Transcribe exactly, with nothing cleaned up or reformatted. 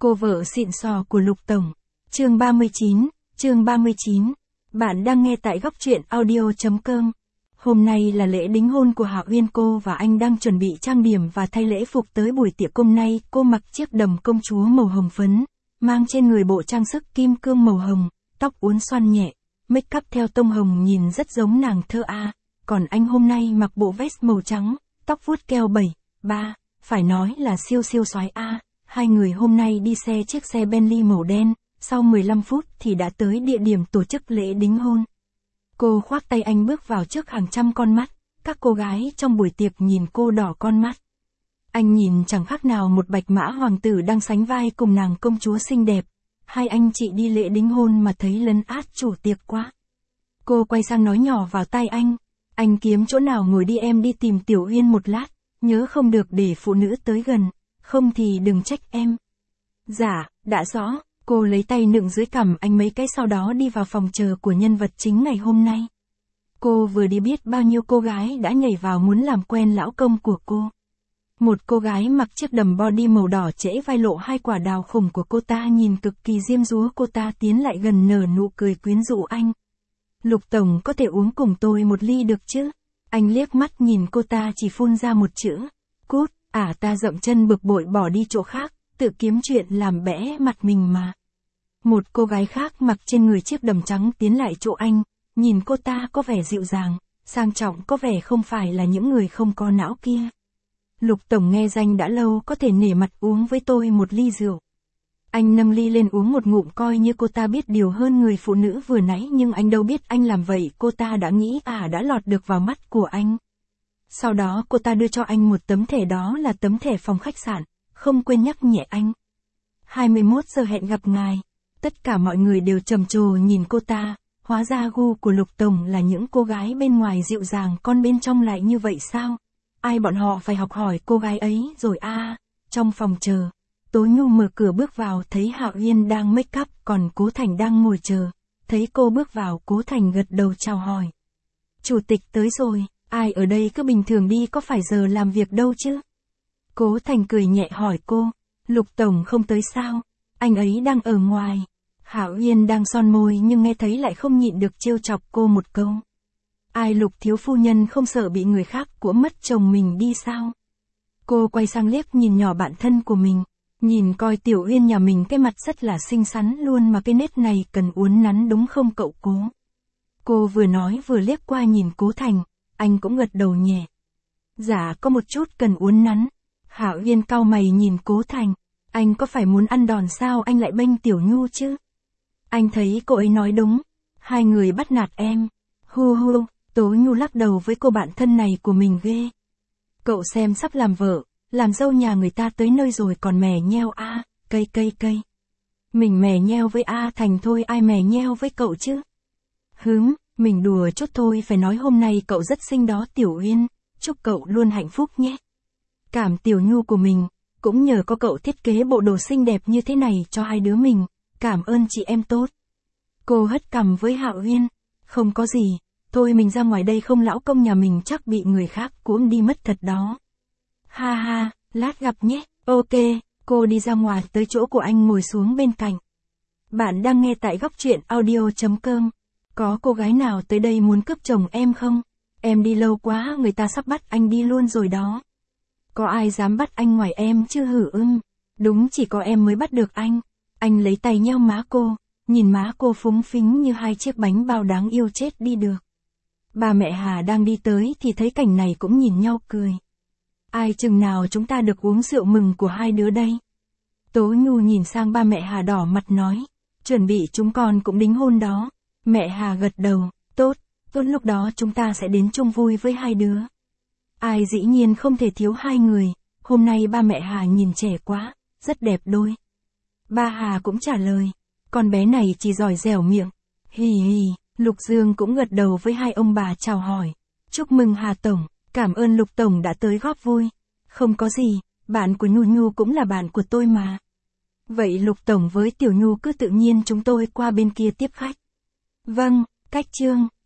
Cô vợ xịn sò của Lục Tổng. Chương ba mươi chín, chương ba mươi chín. Bạn đang nghe tại góc truyện audio chấm com. Hôm nay là lễ đính hôn của Hạ Uyên, cô và anh đang chuẩn bị trang điểm và thay lễ phục tới buổi tiệc. Hôm nay, cô mặc chiếc đầm công chúa màu hồng phấn, mang trên người bộ trang sức kim cương màu hồng, tóc uốn xoăn nhẹ, make up theo tông hồng nhìn rất giống nàng thơ A. Còn anh hôm nay mặc bộ vest màu trắng, tóc vuốt keo bảy, ba, phải nói là siêu siêu soái A. Hai người hôm nay đi xe chiếc xe Bentley màu đen, sau mười lăm phút thì đã tới địa điểm tổ chức lễ đính hôn. Cô khoác tay anh bước vào trước hàng trăm con mắt, các cô gái trong buổi tiệc nhìn cô đỏ con mắt. Anh nhìn chẳng khác nào một bạch mã hoàng tử đang sánh vai cùng nàng công chúa xinh đẹp. Hai anh chị đi lễ đính hôn mà thấy lấn át chủ tiệc quá. Cô quay sang nói nhỏ vào tai anh, anh kiếm chỗ nào ngồi đi, em đi tìm Tiểu Uyên một lát, nhớ không được để phụ nữ tới gần, không thì đừng trách em. Dạ, đã rõ. Cô lấy tay nựng dưới cằm anh mấy cái, sau đó đi vào phòng chờ của nhân vật chính ngày hôm nay. Cô vừa đi biết bao nhiêu cô gái đã nhảy vào muốn làm quen lão công của cô. Một cô gái mặc chiếc đầm body màu đỏ trễ vai lộ hai quả đào khủng của cô ta nhìn cực kỳ diêm dúa. Cô ta tiến lại gần nở nụ cười quyến rũ anh. Lục Tổng có thể uống cùng tôi một ly được chứ? Anh liếc mắt nhìn cô ta chỉ phun ra một chữ. Cút, ả ta dậm chân bực bội bỏ đi chỗ khác, tự kiếm chuyện làm bẽ mặt mình mà. Một cô gái khác mặc trên người chiếc đầm trắng tiến lại chỗ anh, nhìn cô ta có vẻ dịu dàng, sang trọng, có vẻ không phải là những người không có não kia. Lục Tổng nghe danh đã lâu, có thể nể mặt uống với tôi một ly rượu. Anh nâng ly lên uống một ngụm, coi như cô ta biết điều hơn người phụ nữ vừa nãy, nhưng anh đâu biết anh làm vậy cô ta đã nghĩ à đã lọt được vào mắt của anh. Sau đó cô ta đưa cho anh một tấm thẻ, đó là tấm thẻ phòng khách sạn, không quên nhắc nhẹ anh. hai mươi mốt giờ hẹn gặp ngài. Tất cả mọi người đều trầm trồ nhìn cô ta, hóa ra gu của Lục Tổng là những cô gái bên ngoài dịu dàng, con bên trong lại như vậy sao? Ai bọn họ phải học hỏi cô gái ấy rồi a. À, trong phòng chờ, Tố Nhu mở cửa bước vào thấy Hạ Uyên đang make up, còn Cố Thành đang ngồi chờ. Thấy cô bước vào, Cố Thành gật đầu chào hỏi. Chủ tịch tới rồi, ai ở đây cứ bình thường đi, có phải giờ làm việc đâu chứ? Cố Thành cười nhẹ hỏi cô, Lục Tổng không tới sao? Anh ấy đang ở ngoài. Hạ Uyên đang son môi nhưng nghe thấy lại không nhịn được trêu chọc cô một câu. Ai, Lục thiếu phu nhân không sợ bị người khác của mất chồng mình đi sao? Cô quay sang liếc nhìn nhỏ bạn thân của mình, nhìn coi Tiểu Uyên nhà mình cái mặt rất là xinh xắn luôn mà cái nết này cần uốn nắn đúng không cậu Cố? Cô vừa nói vừa liếc qua nhìn Cố Thành, anh cũng gật đầu nhẹ. Dạ có một chút cần uốn nắn. Hạ Uyên cau mày nhìn Cố Thành, anh có phải muốn ăn đòn sao anh lại bênh Tiểu Nhu chứ? Anh thấy cô ấy nói đúng, hai người bắt nạt em. Hu hu, Tố Nhu lắc đầu với cô bạn thân này của mình ghê. Cậu xem sắp làm vợ, làm dâu nhà người ta tới nơi rồi còn mè nheo a, à, cây cây cây. Mình mè nheo với A Thành thôi, ai mè nheo với cậu chứ? Hứm, mình đùa chút thôi, phải nói hôm nay cậu rất xinh đó Tiểu Uyên, chúc cậu luôn hạnh phúc nhé. Cảm Tiểu Nhu của mình, cũng nhờ có cậu thiết kế bộ đồ xinh đẹp như thế này cho hai đứa mình, cảm ơn chị em tốt. Cô hất cằm với Hạ Uyên, không có gì, thôi mình ra ngoài đây, không lão công nhà mình chắc bị người khác cuỗm đi mất thật đó. Ha ha, lát gặp nhé, ok, cô đi ra ngoài tới chỗ của anh ngồi xuống bên cạnh. Bạn đang nghe tại góc truyện audio chấm com. Có cô gái nào tới đây muốn cướp chồng em không? Em đi lâu quá, người ta sắp bắt anh đi luôn rồi đó. Có ai dám bắt anh ngoài em chứ hử ưng? Đúng chỉ có em mới bắt được anh. Anh lấy tay nheo má cô, nhìn má cô phúng phính như hai chiếc bánh bao đáng yêu chết đi được. Ba mẹ Hà đang đi tới thì thấy cảnh này cũng nhìn nhau cười. Ai chừng nào chúng ta được uống rượu mừng của hai đứa đây? Tố Nhu nhìn sang ba mẹ Hà đỏ mặt nói, chuẩn bị chúng con cũng đính hôn đó. Mẹ Hà gật đầu, tốt, tốt lúc đó chúng ta sẽ đến chung vui với hai đứa. Ai dĩ nhiên không thể thiếu hai người, hôm nay ba mẹ Hà nhìn trẻ quá, rất đẹp đôi. Ba Hà cũng trả lời, con bé này chỉ giỏi dẻo miệng. Hì hì, Lục Dương cũng gật đầu với hai ông bà chào hỏi. Chúc mừng Hà Tổng, cảm ơn Lục Tổng đã tới góp vui. Không có gì, bạn của Nhu Nhu cũng là bạn của tôi mà. Vậy Lục Tổng với Tiểu Nhu cứ tự nhiên chúng tôi qua bên kia tiếp khách. Vâng, cách chương.